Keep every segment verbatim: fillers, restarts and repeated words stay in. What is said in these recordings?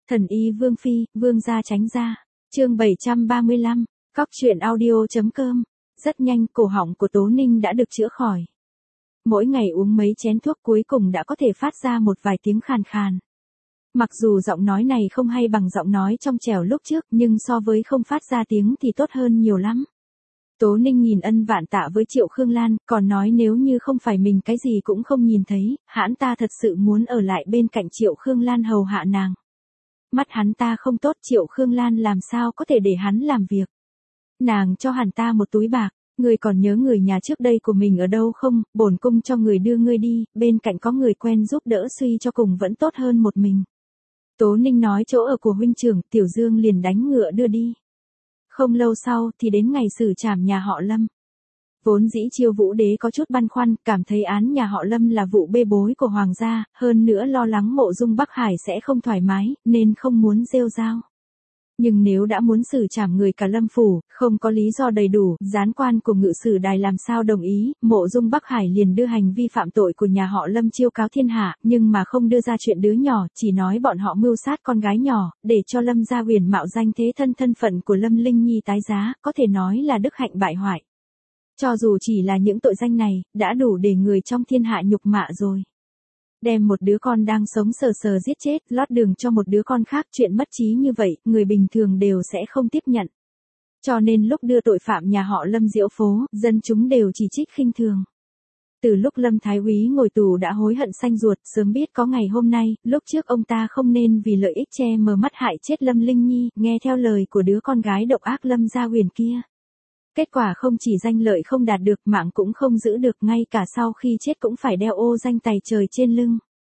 Thần y Vương Phi, Vương gia tránh ra. Chương bảy trăm ba mươi lăm, Cóc truyện audio.com. Rất nhanh, cổ họng của Tố Ninh đã được chữa khỏi. Mỗi ngày uống mấy chén thuốc cuối cùng đã có thể phát ra một vài tiếng khàn khàn. Mặc dù giọng nói này không hay bằng giọng nói trong trẻo lúc trước, nhưng so với không phát ra tiếng thì tốt hơn nhiều lắm. Tố Ninh nhìn ân vạn tạ với Triệu Khương Lan, còn nói nếu như không phải mình cái gì cũng không nhìn thấy, hãn ta thật sự muốn ở lại bên cạnh Triệu Khương Lan hầu hạ nàng. Mắt hắn ta không tốt, Triệu Khương Lan làm sao có thể để hắn làm việc. Nàng cho hắn ta một túi bạc, ngươi còn nhớ người nhà trước đây của mình ở đâu không, bổn cung cho người đưa ngươi đi, bên cạnh có người quen giúp đỡ suy cho cùng vẫn tốt hơn một mình. Tố Ninh nói chỗ ở của huynh trưởng, Tiểu Dương liền đánh ngựa đưa đi. Không lâu sau thì đến ngày xử trảm nhà họ Lâm. Vốn dĩ Chiêu Vũ Đế có chút băn khoăn, cảm thấy án nhà họ Lâm là vụ bê bối của hoàng gia, hơn nữa lo lắng Mộ Dung Bắc Hải sẽ không thoải mái, nên không muốn rêu rao. Nhưng nếu đã muốn xử trảm người cả Lâm phủ, không có lý do đầy đủ, gián quan của ngự sử đài làm sao đồng ý, Mộ Dung Bắc Hải liền đưa hành vi phạm tội của nhà họ Lâm chiêu cáo thiên hạ, nhưng mà không đưa ra chuyện đứa nhỏ, chỉ nói bọn họ mưu sát con gái nhỏ, để cho Lâm gia huyền mạo danh thế thân thân phận của Lâm Linh Nhi tái giá, có thể nói là đức hạnh bại hoại. Cho dù chỉ là những tội danh này, đã đủ để người trong thiên hạ nhục mạ rồi. Đem một đứa con đang sống sờ sờ giết chết, lót đường cho một đứa con khác, chuyện mất trí như vậy, người bình thường đều sẽ không tiếp nhận. Cho nên lúc đưa tội phạm nhà họ Lâm diễu phố, dân chúng đều chỉ trích khinh thường. Từ lúc Lâm Thái Úy ngồi tù đã hối hận xanh ruột, sớm biết có ngày hôm nay, lúc trước ông ta không nên vì lợi ích che mờ mắt hại chết Lâm Linh Nhi, nghe theo lời của đứa con gái độc ác Lâm Gia Huyền kia. Kết quả không chỉ danh lợi không đạt được, mạng cũng không giữ được, ngay cả sau khi chết cũng phải đeo ô danh tày trời trên lưng.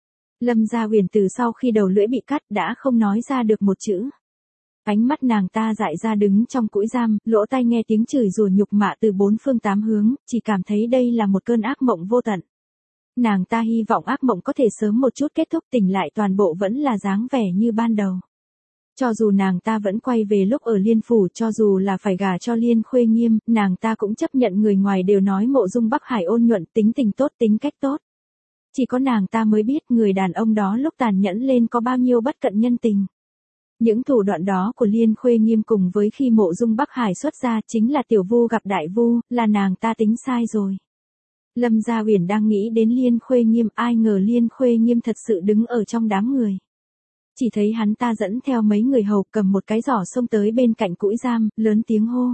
Lâm Gia Huyền từ sau khi đầu lưỡi bị cắt đã không nói ra được một chữ. Ánh mắt nàng ta dại ra đứng trong cũi giam, lỗ tai nghe tiếng chửi rủa nhục mạ từ bốn phương tám hướng, chỉ cảm thấy đây là một cơn ác mộng vô tận. Nàng ta hy vọng ác mộng có thể sớm một chút kết thúc, tỉnh lại toàn bộ vẫn là dáng vẻ như ban đầu. Cho dù nàng ta vẫn quay về lúc ở Liên Phủ, cho dù là phải gả cho Liên Khuê Nghiêm, nàng ta cũng chấp nhận người ngoài đều nói Mộ Dung Bắc Hải ôn nhuận, tính tình tốt, tính cách tốt. Chỉ có nàng ta mới biết người đàn ông đó lúc tàn nhẫn lên có bao nhiêu bất cận nhân tình. Những thủ đoạn đó của Liên Khuê Nghiêm cùng với khi Mộ Dung Bắc Hải xuất ra chính là tiểu vu gặp đại vu, là nàng ta tính sai rồi. Lâm Gia Huyền đang nghĩ đến Liên Khuê Nghiêm, ai ngờ Liên Khuê Nghiêm thật sự đứng ở trong đám người. Chỉ thấy hắn ta dẫn theo mấy người hầu cầm một cái giỏ xông tới bên cạnh cũi giam, lớn tiếng hô.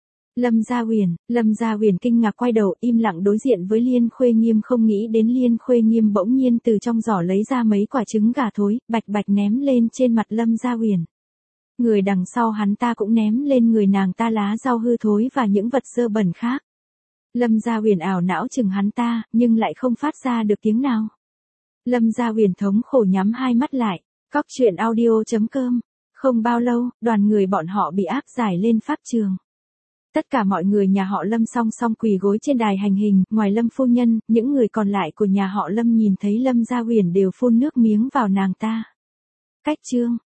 Lâm Gia Huyền, Lâm Gia Huyền kinh ngạc quay đầu im lặng đối diện với Liên Khuê Nghiêm, không nghĩ đến Liên Khuê Nghiêm bỗng nhiên từ trong giỏ lấy ra mấy quả trứng gà thối, bạch bạch ném lên trên mặt Lâm Gia Huyền. Người đằng sau hắn ta cũng ném lên người nàng ta lá rau hư thối và những vật dơ bẩn khác. Lâm Gia Huyền ảo não chừng hắn ta, nhưng lại không phát ra được tiếng nào. Lâm Gia Huyền thống khổ nhắm hai mắt lại. Cóc truyện audio.com. Không bao lâu, đoàn người bọn họ bị áp giải lên pháp trường. Tất cả mọi người nhà họ Lâm song song quỳ gối trên đài hành hình, ngoài Lâm phu nhân, những người còn lại của nhà họ Lâm nhìn thấy Lâm Gia Huyền đều phun nước miếng vào nàng ta. Cách chương.